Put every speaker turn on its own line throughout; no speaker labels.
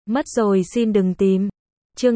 Mất rồi xin đừng tìm. Chương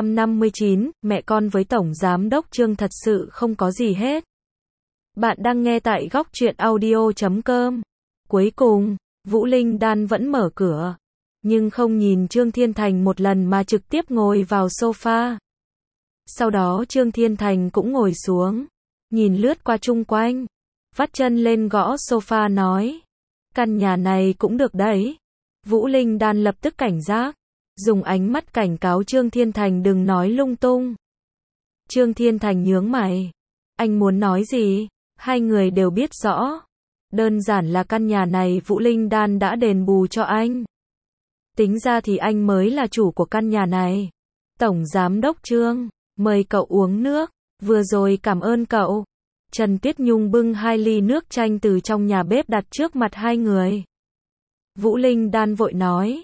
259, mẹ con với Tổng Giám đốc Trương thật sự không có gì hết. Bạn đang nghe tại góc truyện audio.com. Cuối cùng, Vũ Linh Đan vẫn mở cửa, nhưng không nhìn Trương Thiên Thành một lần mà trực tiếp ngồi vào sofa. Sau đó Trương Thiên Thành cũng ngồi xuống, nhìn lướt qua chung quanh, vắt chân lên gõ sofa nói, căn nhà này cũng được đấy. Vũ Linh Đan lập tức cảnh giác, dùng ánh mắt cảnh cáo Trương Thiên Thành đừng nói lung tung. Trương Thiên Thành nhướng mày, anh muốn nói gì? Hai người đều biết rõ, đơn giản là căn nhà này Vũ Linh Đan đã đền bù cho anh. Tính ra thì anh mới là chủ của căn nhà này. Tổng Giám đốc Trương, mời cậu uống nước, vừa rồi cảm ơn cậu. Trần Tuyết Nhung bưng 2 ly nước chanh từ trong nhà bếp đặt trước mặt hai người. Vũ Linh Đan vội nói,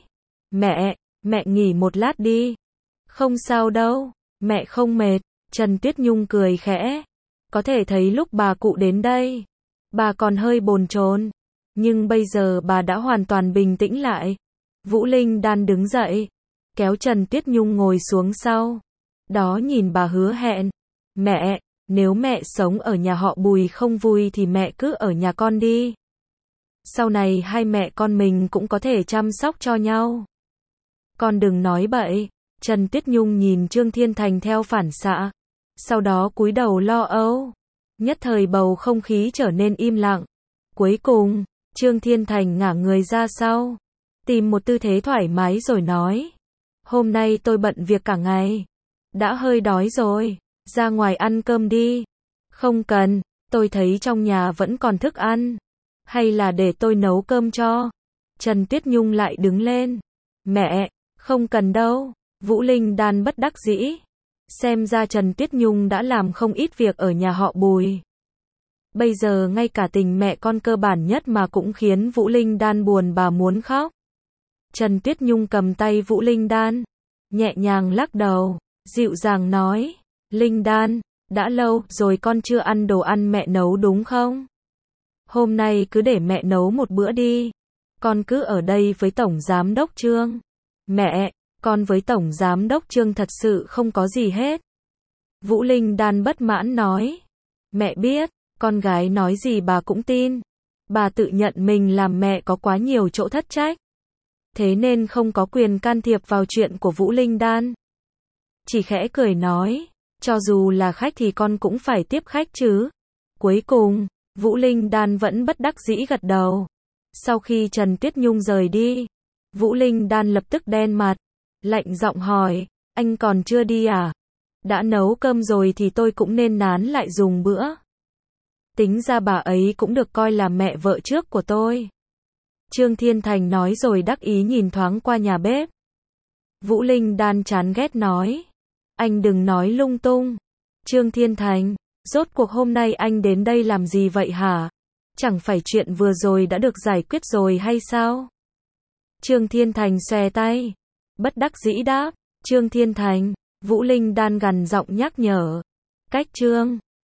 mẹ nghỉ một lát đi. Không sao đâu, mẹ không mệt. Trần Tuyết Nhung cười khẽ. Có thể thấy lúc bà cụ đến đây, bà còn hơi bồn chồn, nhưng bây giờ bà đã hoàn toàn bình tĩnh lại. Vũ Linh Đan đứng dậy, kéo Trần Tuyết Nhung ngồi xuống sau. Đó nhìn bà hứa hẹn, mẹ, nếu mẹ sống ở nhà họ Bùi không vui thì mẹ cứ ở nhà con đi. Sau này hai mẹ con mình cũng có thể chăm sóc cho nhau. Con đừng nói bậy. Trần Tuyết Nhung nhìn Trương Thiên Thành theo phản xạ, sau đó cúi đầu lo âu. Nhất thời bầu không khí trở nên im lặng. Cuối cùng, Trương Thiên Thành ngả người ra sau, tìm một tư thế thoải mái rồi nói, hôm nay tôi bận việc cả ngày, đã hơi đói rồi, ra ngoài ăn cơm đi. Không cần, tôi thấy trong nhà vẫn còn thức ăn, hay là để tôi nấu cơm cho. Trần Tuyết Nhung lại đứng lên, mẹ, không cần đâu. Vũ Linh Đan bất đắc dĩ. Xem ra Trần Tuyết Nhung đã làm không ít việc ở nhà họ Bùi. Bây giờ ngay cả tình mẹ con cơ bản nhất mà cũng khiến Vũ Linh Đan buồn bà muốn khóc. Trần Tuyết Nhung cầm tay Vũ Linh Đan, nhẹ nhàng lắc đầu, dịu dàng nói, Linh Đan, đã lâu rồi con chưa ăn đồ ăn mẹ nấu đúng không? Hôm nay cứ để mẹ nấu một bữa đi. Con cứ ở đây với Tổng Giám đốc Trương. Mẹ, con với Tổng Giám đốc Trương thật sự không có gì hết. Vũ Linh Đan bất mãn nói, mẹ biết, con gái nói gì bà cũng tin. Bà tự nhận mình làm mẹ có quá nhiều chỗ thất trách, thế nên không có quyền can thiệp vào chuyện của Vũ Linh Đan. Chỉ khẽ cười nói, cho dù là khách thì con cũng phải tiếp khách chứ. Cuối cùng, Vũ Linh Đan vẫn bất đắc dĩ gật đầu. Sau khi Trần Tuyết Nhung rời đi, Vũ Linh Đan lập tức đen mặt, lạnh giọng hỏi, anh còn chưa đi à? Đã nấu cơm rồi thì tôi cũng nên nán lại dùng bữa. Tính ra bà ấy cũng được coi là mẹ vợ trước của tôi. Trương Thiên Thành nói rồi đắc ý nhìn thoáng qua nhà bếp. Vũ Linh Đan chán ghét nói, anh đừng nói lung tung. Trương Thiên Thành, rốt cuộc hôm nay anh đến đây làm gì vậy hả? Chẳng phải chuyện vừa rồi đã được giải quyết rồi hay sao? Trương Thiên Thành xòe tay, bất đắc dĩ đáp, Trương Thiên Thành. Vũ Linh Đan gằn giọng nhắc nhở, cách Trương